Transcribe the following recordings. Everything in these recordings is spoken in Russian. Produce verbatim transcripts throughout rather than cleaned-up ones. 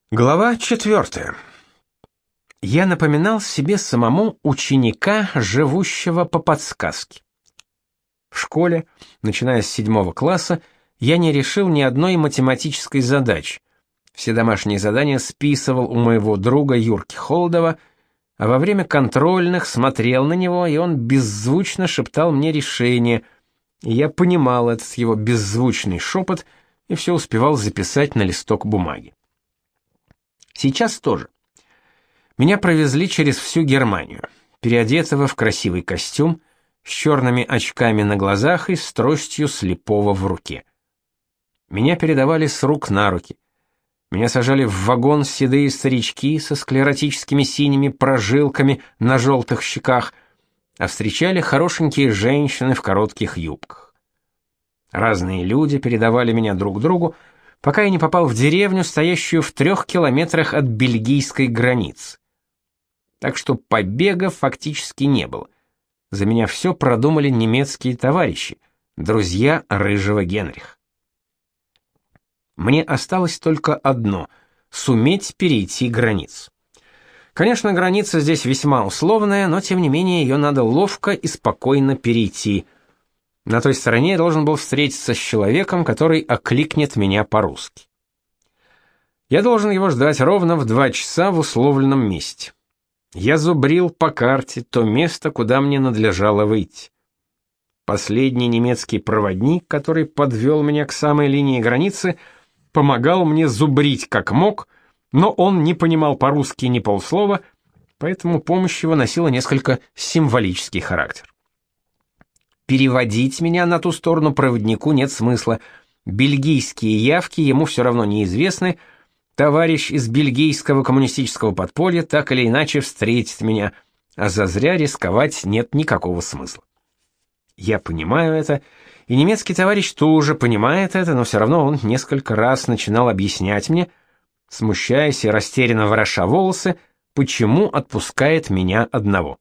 Глава четвертая. Я напоминал себе самому ученика, живущего по подсказке. В школе, начиная с седьмого класса, я не решил ни одной математической задачи. Все домашние задания списывал у моего друга Юрки Холодова, а во время контрольных смотрел на него, и он беззвучно шептал мне решение, и я понимал этот его беззвучный шепот и все успевал записать на листок бумаги. Сейчас тоже. Меня провезли через всю Германию, переодетого в красивый костюм, с черными очками на глазах и с тростью слепого в руке. Меня передавали с рук на руки. Меня сажали в вагон седые старички со склеротическими синими прожилками на желтых щеках, а встречали хорошенькие женщины в коротких юбках. Разные люди передавали меня друг другу, пока я не попал в деревню, стоящую в трех километрах от бельгийской границы. Так что побега фактически не было. За меня все продумали немецкие товарищи, друзья рыжего Генриха. Мне осталось только одно — суметь перейти границу. Конечно, граница здесь весьма условная, но тем не менее ее надо ловко и спокойно перейти. На той стороне я должен был встретиться с человеком, который окликнет меня по-русски. Я должен его ждать ровно в два часа в условленном месте. Я зубрил по карте то место, куда мне надлежало выйти. Последний немецкий проводник, который подвел меня к самой линии границы, помогал мне зубрить как мог, но он не понимал по-русски ни полслова, поэтому помощь его носила несколько символический характер. Переводить меня на ту сторону проводнику нет смысла. Бельгийские явки ему все равно неизвестны. Товарищ из бельгийского коммунистического подполья так или иначе встретит меня, а зазря рисковать нет никакого смысла. Я понимаю это, и немецкий товарищ тоже понимает это, но все равно он несколько раз начинал объяснять мне, смущаясь и растерянно вороша волосы, почему отпускает меня одного.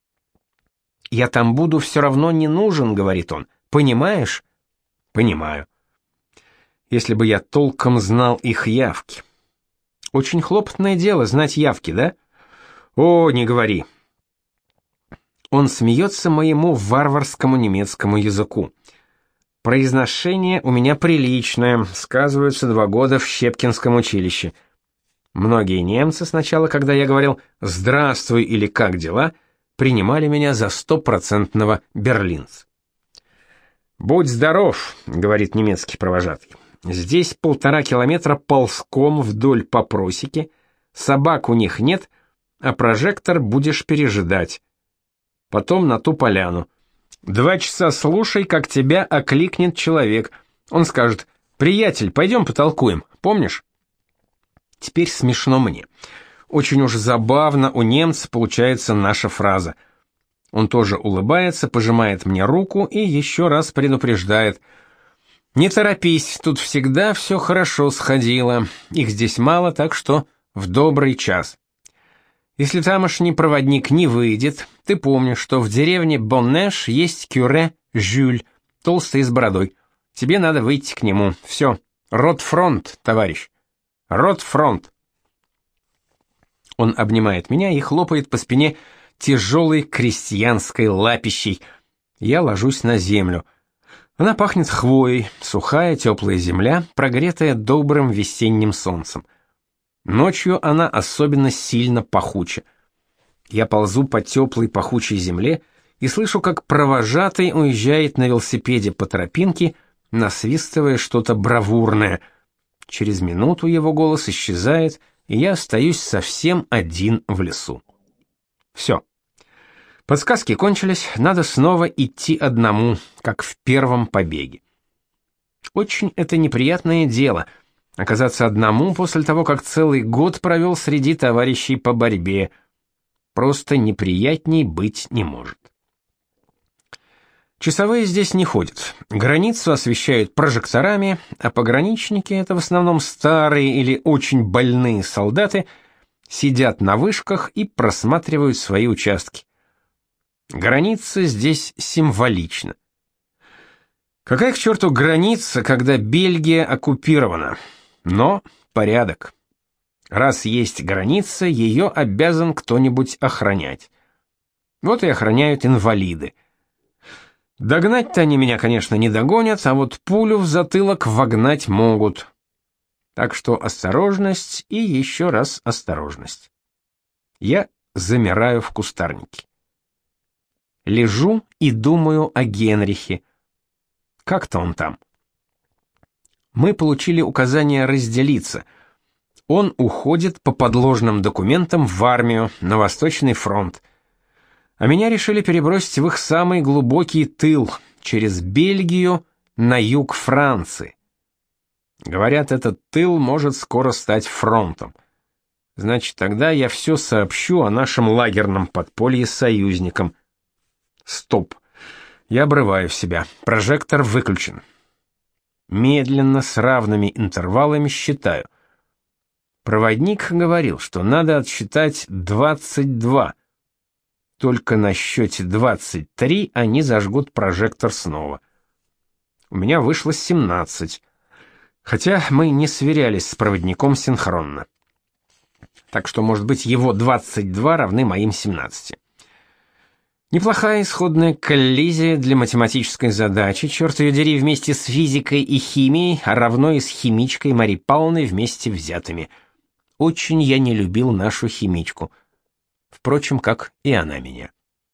«Я там буду все равно не нужен», — говорит он. «Понимаешь?» «Понимаю». Если бы я толком знал их явки. Очень хлопотное дело знать явки, да? О, не говори. Он смеется моему варварскому немецкому языку. Произношение у меня приличное, сказываются два года в Щепкинском училище. Многие немцы сначала, когда я говорил «здравствуй» или «как дела», принимали меня за стопроцентного берлинца. «Будь здоров», — говорит немецкий провожатый. «Здесь полтора километра ползком вдоль по просеке, собак у них нет, а прожектор будешь пережидать. Потом на ту поляну. Два часа слушай, как тебя окликнет человек. Он скажет: «Приятель, пойдем потолкуем, помнишь?» Теперь смешно мне. Очень уж забавно у немца получается наша фраза. Он тоже улыбается, пожимает мне руку и еще раз предупреждает: «Не торопись, тут всегда все хорошо сходило. Их здесь мало, так что в добрый час. Если тамошний проводник не выйдет, ты помнишь, что в деревне Боннеш есть кюре Жюль, толстый с бородой. Тебе надо выйти к нему. Все. Ротфронт, товарищ. Ротфронт». Он обнимает меня и хлопает по спине тяжелой крестьянской лапищей. Я ложусь на землю. Она пахнет хвоей, сухая теплая земля, прогретая добрым весенним солнцем. Ночью она особенно сильно пахуча. Я ползу по теплой пахучей земле и слышу, как провожатый уезжает на велосипеде по тропинке, насвистывая что-то бравурное. Через минуту его голос исчезает, и я остаюсь совсем один в лесу. Все. Подсказки кончились, надо снова идти одному, как в первом побеге. Очень это неприятное дело — оказаться одному после того, как целый год провел среди товарищей по борьбе. Просто неприятней быть не может. Часовые здесь не ходят. Границу освещают прожекторами, а пограничники — это в основном старые или очень больные солдаты — сидят на вышках и просматривают свои участки. Граница здесь символична. Какая к черту граница, когда Бельгия оккупирована? Но порядок. Раз есть граница, ее обязан кто-нибудь охранять. Вот и охраняют инвалиды. Догнать-то они меня, конечно, не догонят, а вот пулю в затылок вогнать могут. Так что осторожность и еще раз осторожность. Я замираю в кустарнике. Лежу и думаю о Генрихе. Как-то он там. Мы получили указание разделиться. Он уходит по подложным документам в армию, на Восточный фронт. А меня решили перебросить в их самый глубокий тыл, через Бельгию на юг Франции. Говорят, этот тыл может скоро стать фронтом. Значит, тогда я все сообщу о нашем лагерном подполье союзникам. Стоп. Я обрываю себя. Прожектор выключен. Медленно, с равными интервалами считаю. Проводник говорил, что надо отсчитать двадцать два. Только на счете двадцать три они зажгут прожектор снова. У меня вышло семнадцать. Хотя мы не сверялись с проводником синхронно. Так что, может быть, его двадцать два равны моим семнадцати. Неплохая исходная коллизия для математической задачи, черт ее дери, вместе с физикой и химией, а равно и с химичкой Марьей Павловной вместе взятыми. Очень я не любил нашу химичку. Впрочем, как и она меня.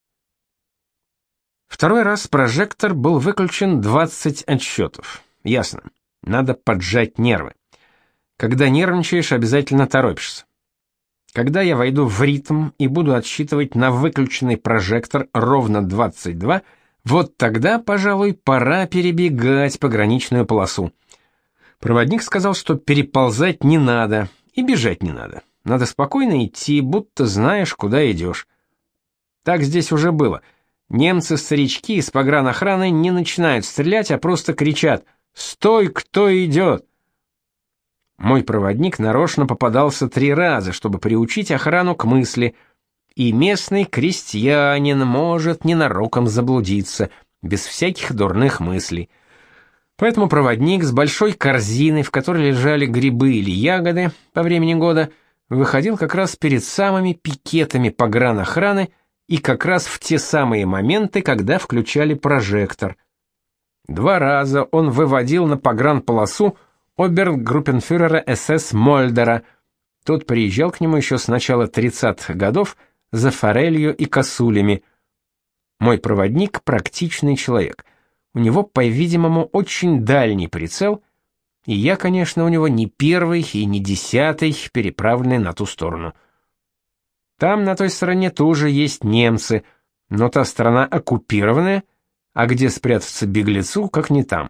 Второй раз прожектор был выключен двадцать отсчетов. Ясно. Надо поджать нервы. Когда нервничаешь, обязательно торопишься. Когда я войду в ритм и буду отсчитывать на выключенный прожектор ровно двадцать два, вот тогда, пожалуй, пора перебегать пограничную полосу. Проводник сказал, что переползать не надо и бежать не надо. Надо спокойно идти, будто знаешь, куда идешь. Так здесь уже было. Немцы-старички из погранохраны не начинают стрелять, а просто кричат: «Стой, кто идет!» Мой проводник нарочно попадался три раза, чтобы приучить охрану к мысли: и местный крестьянин может ненароком заблудиться, без всяких дурных мыслей. Поэтому проводник с большой корзиной, в которой лежали грибы или ягоды по времени года, выходил как раз перед самыми пикетами погранохраны и как раз в те самые моменты, когда включали прожектор. Два раза он выводил на погранполосу обергруппенфюрера эс эс Мольдера. Тот приезжал к нему еще с начала тридцатых годов за форелью и косулями. Мой проводник практичный человек. У него, по-видимому, очень дальний прицел, и я, конечно, у него не первый и не десятый, переправленный на ту сторону. Там, на той стороне, тоже есть немцы, но та сторона оккупированная, а где спрятаться беглецу, как не там.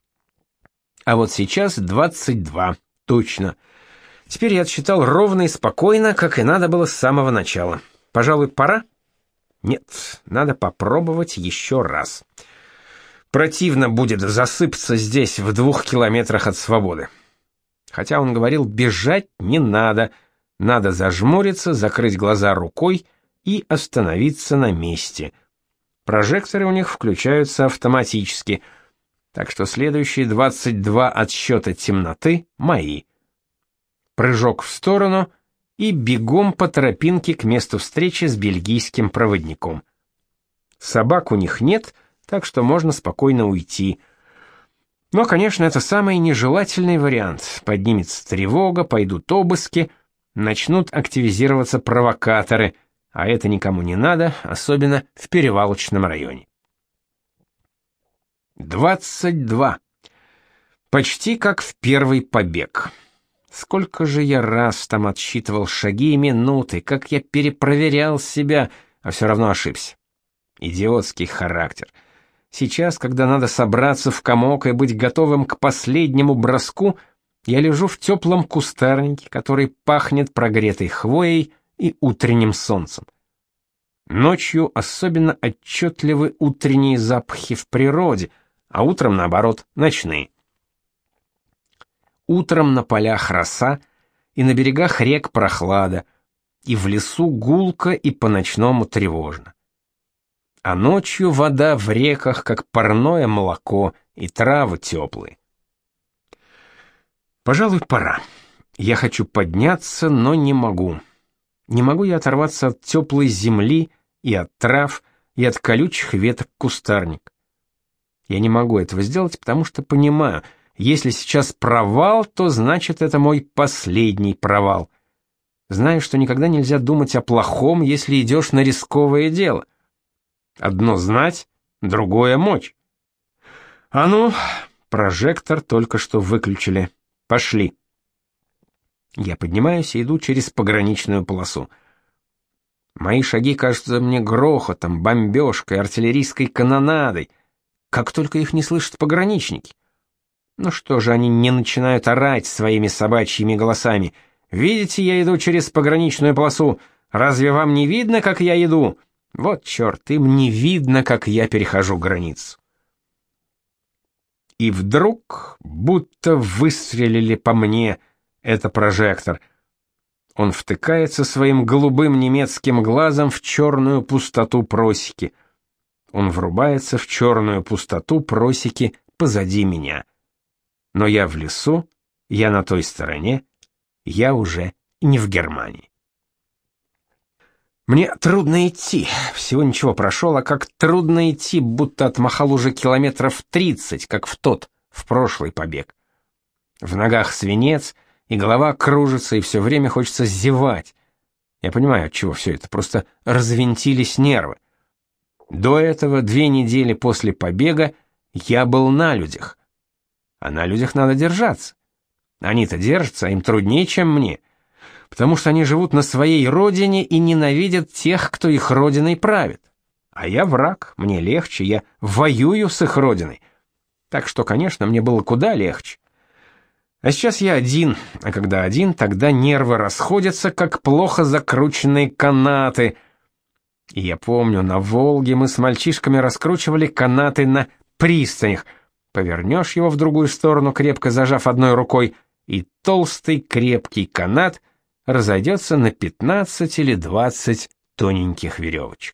А вот сейчас двадцать два, точно. Теперь я отсчитал ровно и спокойно, как и надо было с самого начала. Пожалуй, пора? Нет, надо попробовать еще раз. Противно будет засыпаться здесь в двух километрах от свободы. Хотя он говорил, бежать не надо, надо зажмуриться, закрыть глаза рукой и остановиться на месте. Прожекторы у них включаются автоматически, так что следующие двадцать два отсчета темноты мои. Прыжок в сторону и бегом по тропинке к месту встречи с бельгийским проводником. Собак у них нет, так что можно спокойно уйти. Но, конечно, это самый нежелательный вариант. Поднимется тревога, пойдут обыски, начнут активизироваться провокаторы, а это никому не надо, особенно в перевалочном районе. двадцать два. Почти как в первый побег. Сколько же я раз там отсчитывал шаги и минуты, как я перепроверял себя, а все равно ошибся. Идиотский характер. Сейчас, когда надо собраться в комок и быть готовым к последнему броску, я лежу в теплом кустарнике, который пахнет прогретой хвоей и утренним солнцем. Ночью особенно отчетливы утренние запахи в природе, а утром, наоборот, ночные. Утром на полях роса, и на берегах рек прохлада, и в лесу гулко и по-ночному тревожно. А ночью вода в реках, как парное молоко, и травы теплые. Пожалуй, пора. Я хочу подняться, но не могу. Не могу я оторваться от теплой земли и от трав, и от колючих веток кустарник. Я не могу этого сделать, потому что понимаю, если сейчас провал, то значит это мой последний провал. Знаю, что никогда нельзя думать о плохом, если идешь на рисковое дело. Одно знать, другое мочь. А ну, прожектор только что выключили. Пошли. Я поднимаюсь и иду через пограничную полосу. Мои шаги кажутся мне грохотом, бомбежкой, артиллерийской канонадой. Как только их не слышат пограничники. Ну что же они не начинают орать своими собачьими голосами? Видите, я иду через пограничную полосу. Разве вам не видно, как я иду? Вот черт, им не видно, как я перехожу границу. И вдруг, будто выстрелили по мне, это прожектор. Он втыкается своим голубым немецким глазом в черную пустоту просеки. Он врубается в черную пустоту просеки позади меня. Но я в лесу, я на той стороне, я уже не в Германии. Мне трудно идти, всего ничего прошел, а как трудно идти, будто отмахал уже километров тридцать, как в тот, в прошлый побег. В ногах свинец, и голова кружится, и все время хочется зевать. Я понимаю, от чего все это, просто развинтились нервы. До этого, две недели после побега, я был на людях. А на людях надо держаться. Они-то держатся, а им труднее, чем мне. Потому что они живут на своей родине и ненавидят тех, кто их родиной правит. А я враг, мне легче, я воюю с их родиной. Так что, конечно, мне было куда легче. А сейчас я один, а когда один, тогда нервы расходятся, как плохо закрученные канаты. И я помню, на Волге мы с мальчишками раскручивали канаты на пристанях. Повернешь его в другую сторону, крепко зажав одной рукой, и толстый крепкий канат разойдется на пятнадцать или двадцать тоненьких веревочек.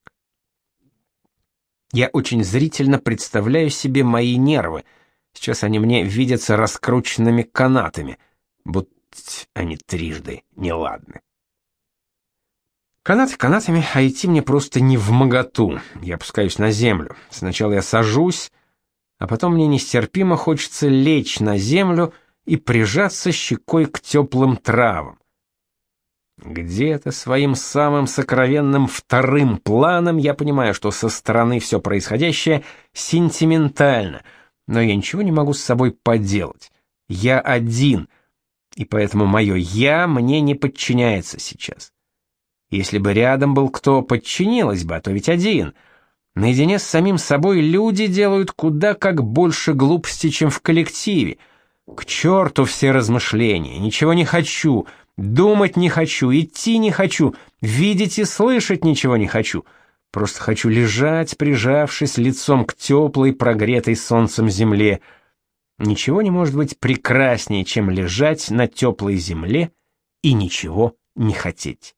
Я очень зрительно представляю себе мои нервы. Сейчас они мне видятся раскрученными канатами, будто они трижды неладны. Канаты канатами, а идти мне просто невмоготу. Я опускаюсь на землю. Сначала я сажусь, а потом мне нестерпимо хочется лечь на землю и прижаться щекой к теплым травам. Где-то своим самым сокровенным вторым планом я понимаю, что со стороны все происходящее сентиментально, но я ничего не могу с собой поделать. Я один, и поэтому мое «я» мне не подчиняется сейчас. Если бы рядом был кто, подчинилась бы, а то ведь один. Наедине с самим собой люди делают куда как больше глупостей, чем в коллективе. К черту все размышления, ничего не хочу, думать не хочу, идти не хочу, видеть и слышать ничего не хочу. Просто хочу лежать, прижавшись лицом к теплой, прогретой солнцем земле. Ничего не может быть прекраснее, чем лежать на теплой земле и ничего не хотеть.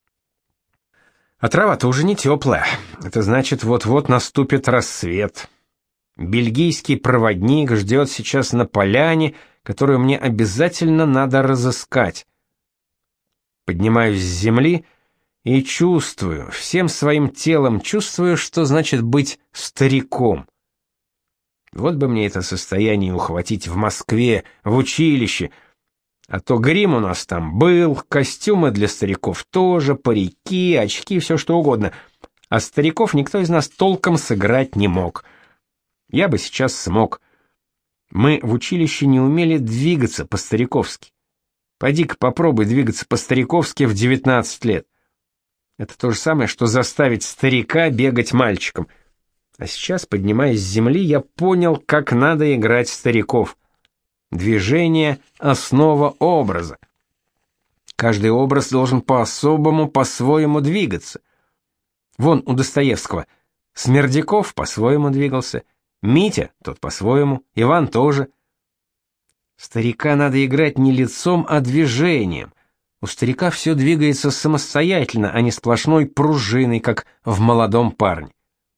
А трава-то уже не теплая. Это значит, вот-вот наступит рассвет. Бельгийский проводник ждет сейчас на поляне, которую мне обязательно надо разыскать. Поднимаюсь с земли и чувствую, всем своим телом чувствую, что значит быть стариком. Вот бы мне это состояние ухватить в Москве, в училище. А то грим у нас там был, костюмы для стариков тоже, парики, очки, все что угодно. А стариков никто из нас толком сыграть не мог. Я бы сейчас смог. Мы в училище не умели двигаться по-стариковски. Пойди-ка попробуй двигаться по-стариковски в девятнадцать лет. Это то же самое, что заставить старика бегать мальчиком. А сейчас, поднимаясь с земли, я понял, как надо играть стариков. Движение — основа образа. Каждый образ должен по-особому, по-своему двигаться. Вон у Достоевского Смердяков по-своему двигался, Митя тот по-своему, Иван тоже. Старика надо играть не лицом, а движением. У старика все двигается самостоятельно, а не сплошной пружиной, как в молодом парне.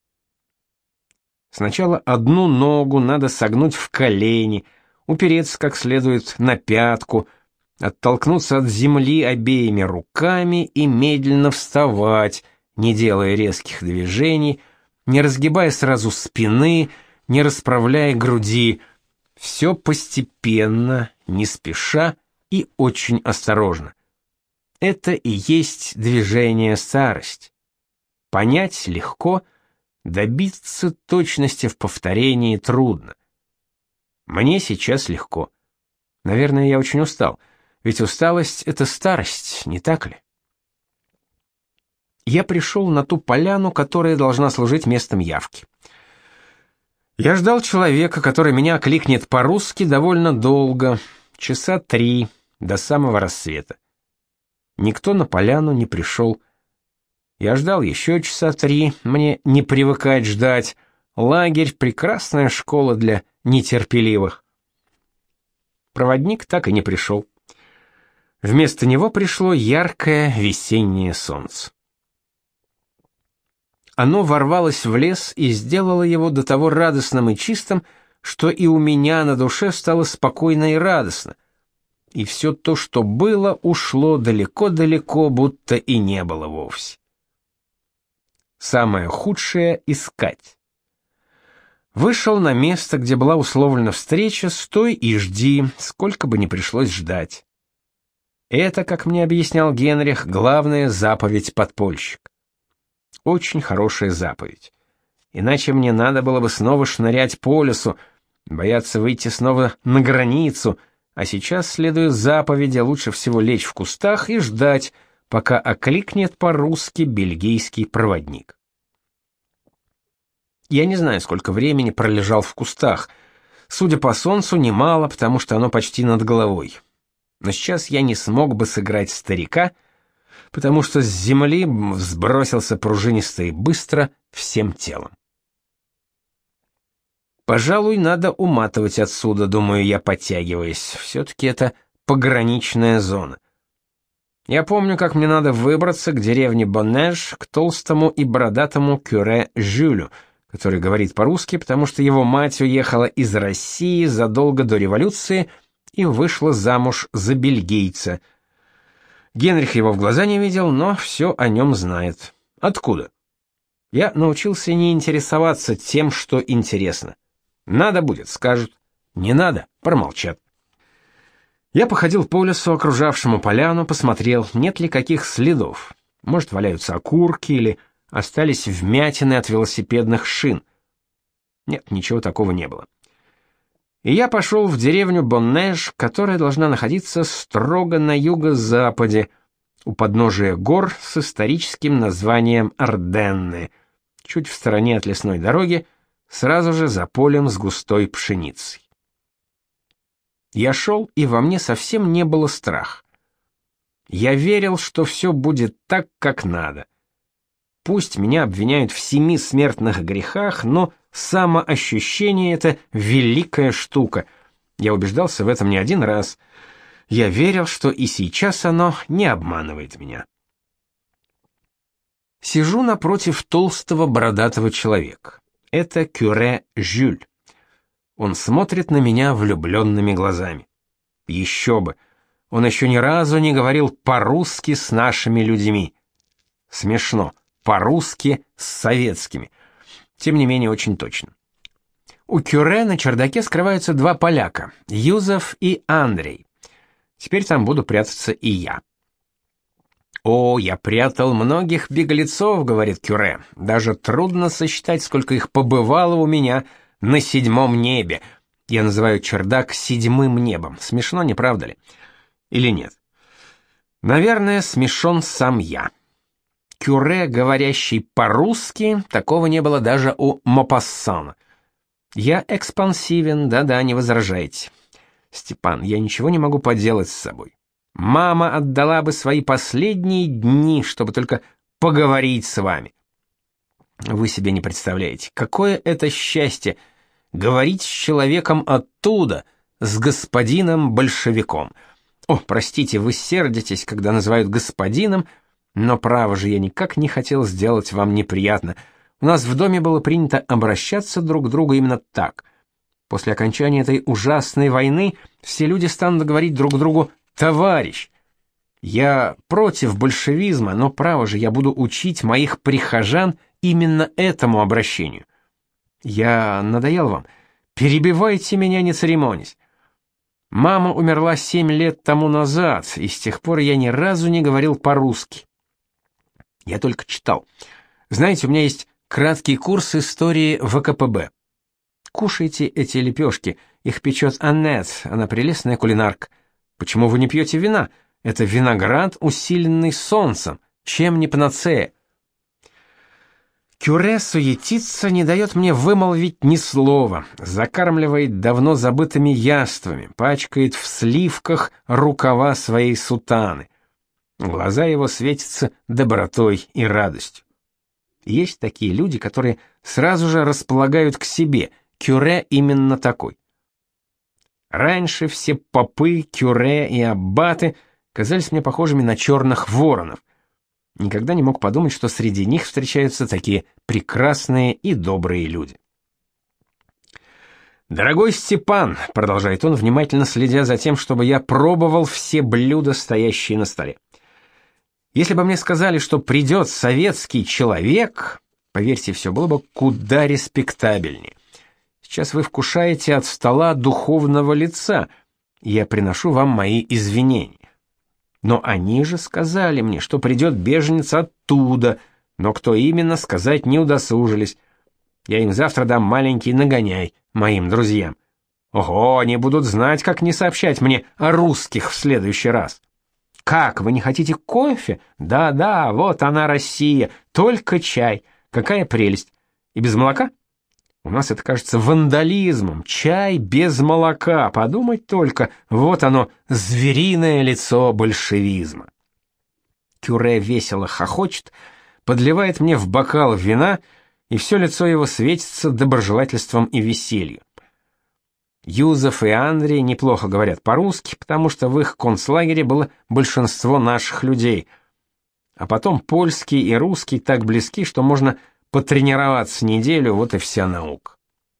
Сначала одну ногу надо согнуть в колени, упереться как следует на пятку, оттолкнуться от земли обеими руками и медленно вставать, не делая резких движений, не разгибая сразу спины, не расправляя груди. Все постепенно, не спеша и очень осторожно. Это и есть движение старость. Понять легко, добиться точности в повторении трудно. Мне сейчас легко. Наверное, я очень устал, ведь усталость — это старость, не так ли? Я пришел на ту поляну, которая должна служить местом явки. Я ждал человека, который меня окликнет по-русски довольно долго, часа три, до самого рассвета. Никто на поляну не пришел. Я ждал еще часа три, мне не привыкать ждать. Лагерь — прекрасная школа для нетерпеливых. Проводник так и не пришел. Вместо него пришло яркое весеннее солнце. Оно ворвалось в лес и сделало его до того радостным и чистым, что и у меня на душе стало спокойно и радостно. И все то, что было, ушло далеко-далеко, будто и не было вовсе. Самое худшее — искать. Вышел на место, где была условлена встреча, стой и жди, сколько бы ни пришлось ждать. Это, как мне объяснял Генрих, главная заповедь подпольщика. Очень хорошая заповедь. Иначе мне надо было бы снова шнырять по лесу, бояться выйти снова на границу, а сейчас, следуя заповеди, лучше всего лечь в кустах и ждать, пока окликнет по-русски бельгийский проводник. Я не знаю, сколько времени пролежал в кустах. Судя по солнцу, немало, потому что оно почти над головой. Но сейчас я не смог бы сыграть старика, потому что с земли сбросился пружинисто и быстро всем телом. Пожалуй, надо уматывать отсюда, думаю я, подтягиваясь. Все-таки это пограничная зона. Я помню, как мне надо выбраться к деревне Боннеж, к толстому и бородатому кюре Жюлю, который говорит по-русски, потому что его мать уехала из России задолго до революции и вышла замуж за бельгийца. Генрих его в глаза не видел, но все о нем знает. Откуда? Я научился не интересоваться тем, что интересно. Надо будет — скажут, не надо — промолчат. Я походил по лесу, окружавшему поляну, посмотрел, нет ли каких следов. Может, валяются окурки или остались вмятины от велосипедных шин. Нет, ничего такого не было. И я пошел в деревню Боннеж, которая должна находиться строго на юго-западе, у подножия гор с историческим названием Арденны, чуть в стороне от лесной дороги, сразу же за полем с густой пшеницей. Я шел, и во мне совсем не было страха. Я верил, что все будет так, как надо. Пусть меня обвиняют в семи смертных грехах, но самоощущение — это великая штука. Я убеждался в этом не один раз. Я верил, что и сейчас оно не обманывает меня. Сижу напротив толстого бородатого человека. Это кюре Жюль. Он смотрит на меня влюбленными глазами. Еще бы, он еще ни разу не говорил по-русски с нашими людьми. Смешно, по-русски с советскими. Тем не менее, очень точно. У кюре на чердаке скрываются два поляка, Юзеф и Андрей. Теперь там буду прятаться и я. «О, я прятал многих беглецов», — говорит кюре. «Даже трудно сосчитать, сколько их побывало у меня на седьмом небе. Я называю чердак седьмым небом. Смешно, не правда ли? Или нет? Наверное, смешон сам я. Кюре, говорящий по-русски, такого не было даже у Мопассана. Я экспансивен, да-да, не возражайте. Степан, я ничего не могу поделать с собой. Мама отдала бы свои последние дни, чтобы только поговорить с вами. Вы себе не представляете, какое это счастье — говорить с человеком оттуда, с господином большевиком. О, простите, вы сердитесь, когда называют господином, но право же, я никак не хотел сделать вам неприятно. У нас в доме было принято обращаться друг к другу именно так. После окончания этой ужасной войны все люди станут говорить друг другу Товарищ, я против большевизма, но право же я буду учить моих прихожан именно этому обращению. Я надоел вам? Перебивайте меня, не церемонясь. Мама умерла семь лет тому назад, и с тех пор я ни разу не говорил по-русски. Я только читал. Знаете, у меня есть краткий курс истории вэ ка пэ бэ. Кушайте эти лепешки, их печет Аннет, она прелестная кулинарка. Почему вы не пьете вина? Это виноград, усиленный солнцем, чем не панацея. Кюре суетится, не дает мне вымолвить ни слова, закармливает давно забытыми яствами, пачкает в сливках рукава своей сутаны. Глаза его светятся добротой и радостью. Есть такие люди, которые сразу же располагают к себе. Кюре именно такой. Раньше все попы, кюре и аббаты казались мне похожими на черных воронов. Никогда не мог подумать, что среди них встречаются такие прекрасные и добрые люди. «Дорогой Степан», — продолжает он, внимательно следя за тем, чтобы я пробовал все блюда, стоящие на столе. «Если бы мне сказали, что придет советский человек, поверьте, все было бы куда респектабельнее. Сейчас вы вкушаете от стола духовного лица, и я приношу вам мои извинения. Но они же сказали мне, что придет беженец оттуда, но кто именно, сказать не удосужились. Я им завтра дам маленький нагоняй, моим друзьям. Ого, они будут знать, как не сообщать мне о русских в следующий раз. Как, вы не хотите кофе? Да-да, вот она Россия, только чай. Какая прелесть. И без молока? У нас это кажется вандализмом. Чай без молока. Подумать только, вот оно, звериное лицо большевизма. Кюре весело хохочет, подливает мне в бокал вина, и все лицо его светится доброжелательством и веселью. Юзеф и Андрей неплохо говорят по-русски, потому что в их концлагере было большинство наших людей. А потом польский и русский так близки, что можно потренироваться неделю, вот и вся наука.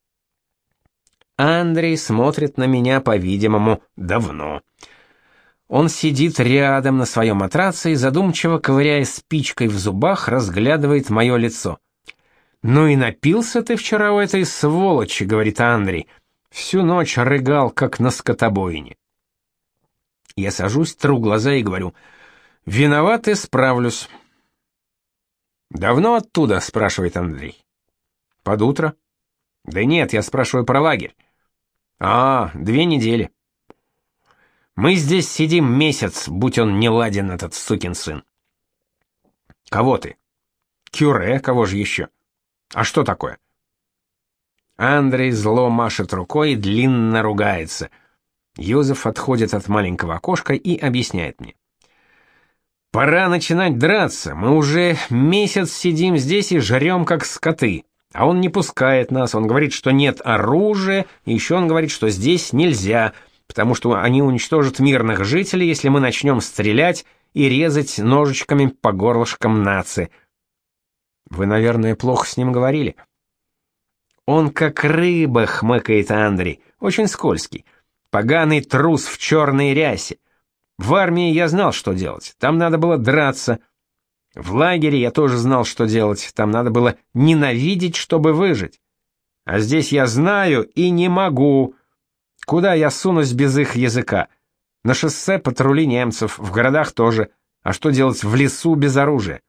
Андрей смотрит на меня, по-видимому, давно. Он сидит рядом на своем матраце и, задумчиво ковыряя спичкой в зубах, разглядывает мое лицо. «Ну и напился ты вчера у этой сволочи», — говорит Андрей. «Всю ночь рыгал, как на скотобойне». Я сажусь, тру глаза и говорю: «Виноват и справлюсь». «Давно оттуда?» — спрашивает Андрей. «Под утро». «Да нет, я спрашиваю про лагерь». «А, две недели». «Мы здесь сидим месяц, будь он не ладен, этот сукин сын». «Кого ты?» «Кюре, кого же еще?» «А что такое?» Андрей зло машет рукой и длинно ругается. Юзеф отходит от маленького окошка и объясняет мне: «Пора начинать драться, мы уже месяц сидим здесь и жрем как скоты, а он не пускает нас, он говорит, что нет оружия, и еще он говорит, что здесь нельзя, потому что они уничтожат мирных жителей, если мы начнем стрелять и резать ножичками по горлышкам нации». Вы, наверное, плохо с ним говорили. «Он как рыба», — хмыкает Андрей, — «очень скользкий, поганый трус в черной рясе. В армии я знал, что делать, там надо было драться. В лагере я тоже знал, что делать, там надо было ненавидеть, чтобы выжить. А здесь я знаю и не могу. Куда я сунусь без их языка? На шоссе патрули немцев, в городах тоже. А что делать в лесу без оружия?»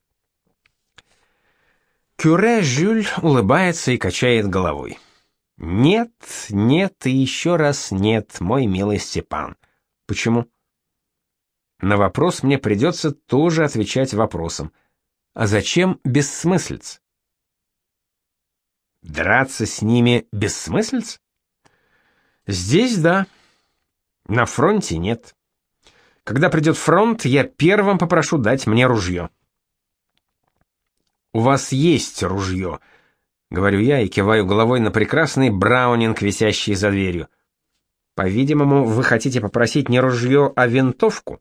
Кюре Жюль улыбается и качает головой. «Нет, нет и еще раз нет, мой милый Степан». «Почему?» На вопрос мне придется тоже отвечать вопросом. А зачем бессмыслиц? Драться с ними бессмыслиц? Здесь да. На фронте нет. Когда придет фронт, я первым попрошу дать мне ружье. У вас есть ружье, говорю я и киваю головой на прекрасный браунинг, висящий за дверью. По-видимому, вы хотите попросить не ружье, а винтовку?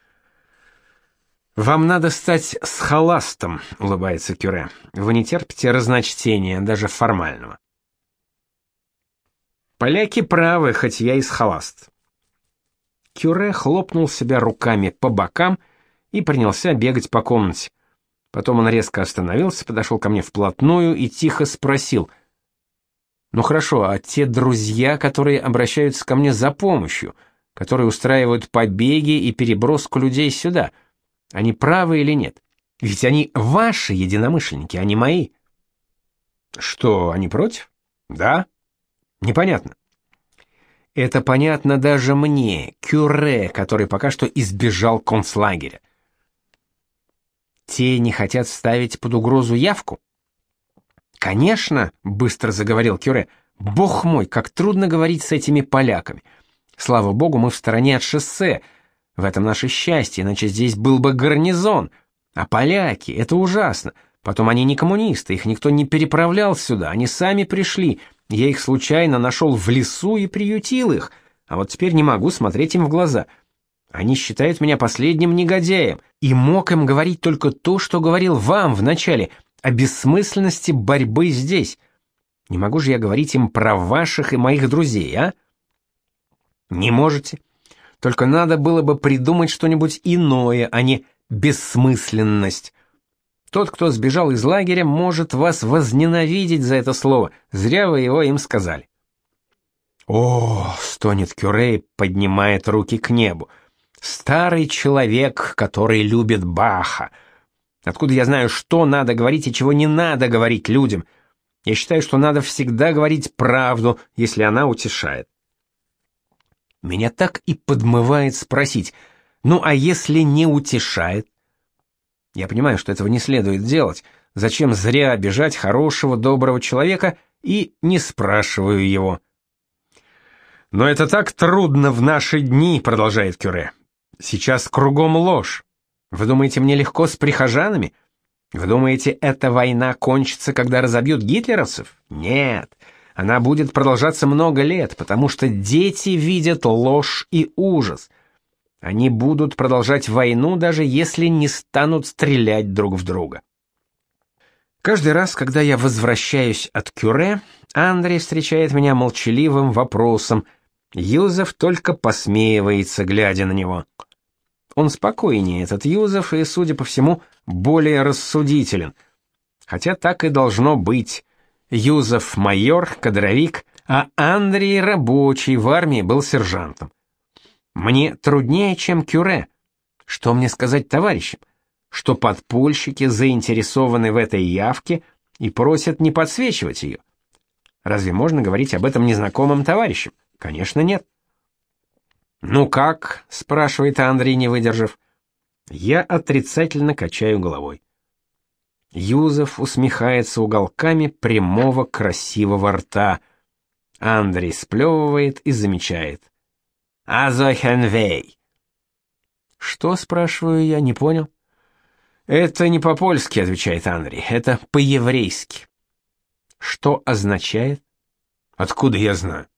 «Вам надо стать схоластом», — улыбается Кюре. «Вы не терпите разночтения, даже формального». Поляки правы, хоть я и схоласт. Кюре хлопнул себя руками по бокам и принялся бегать по комнате. Потом он резко остановился, подошел ко мне вплотную и тихо спросил: «Ну хорошо, а те друзья, которые обращаются ко мне за помощью, которые устраивают побеги и переброску людей сюда, они правы или нет? Ведь они ваши единомышленники, а не мои». «Что, они против?» «Да». «Непонятно». «Это понятно даже мне, Кюре, который пока что избежал концлагеря». «Те не хотят ставить под угрозу явку?» «Конечно», — быстро заговорил Кюре, — «бог мой, как трудно говорить с этими поляками. Слава богу, мы в стороне от шоссе, в этом наше счастье, иначе здесь был бы гарнизон. А поляки — это ужасно. Потом они не коммунисты, их никто не переправлял сюда, они сами пришли. Я их случайно нашел в лесу и приютил их, а вот теперь не могу смотреть им в глаза. Они считают меня последним негодяем, и мог им говорить только то, что говорил вам вначале, о бессмысленности борьбы здесь. Не могу же я говорить им про ваших и моих друзей, а?» «Не можете. Только надо было бы придумать что-нибудь иное, а не бессмысленность. Тот, кто сбежал из лагеря, может вас возненавидеть за это слово. Зря вы его им сказали». «О!» — стонет Кюре и поднимает руки к небу. «Старый человек, который любит Баха. Откуда я знаю, что надо говорить и чего не надо говорить людям? Я считаю, что надо всегда говорить правду, если она утешает». Меня так и подмывает спросить: «Ну а если не утешает?» Я понимаю, что этого не следует делать. Зачем зря обижать хорошего, доброго человека, и не спрашиваю его. «Но это так трудно в наши дни», — продолжает Кюре. «Сейчас кругом ложь. Вы думаете, мне легко с прихожанами? Вы думаете, эта война кончится, когда разобьют гитлеровцев? Нет, она будет продолжаться много лет, потому что дети видят ложь и ужас. Они будут продолжать войну, даже если не станут стрелять друг в друга». Каждый раз, когда я возвращаюсь от Кюре, Андрей встречает меня молчаливым вопросом. Юзеф только посмеивается, глядя на него. Он спокойнее, этот Юзеф, и, судя по всему, более рассудителен. Хотя так и должно быть. Юзеф майор, кадровик, а Андрей рабочий, в армии был сержантом. Мне труднее, чем Кюре. Что мне сказать товарищам? Что подпольщики заинтересованы в этой явке и просят не подсвечивать ее. Разве можно говорить об этом незнакомым товарищам? Конечно, нет. «Ну как?» — спрашивает Андрей, не выдержав. Я отрицательно качаю головой. Юзеф усмехается уголками прямого красивого рта. Андрей сплевывает и замечает: «Азохенвей». «Что?» — спрашиваю я, не понял. «Это не по-польски», — отвечает Андрей, — «это по-еврейски». «Что означает?» «Откуда я знаю?»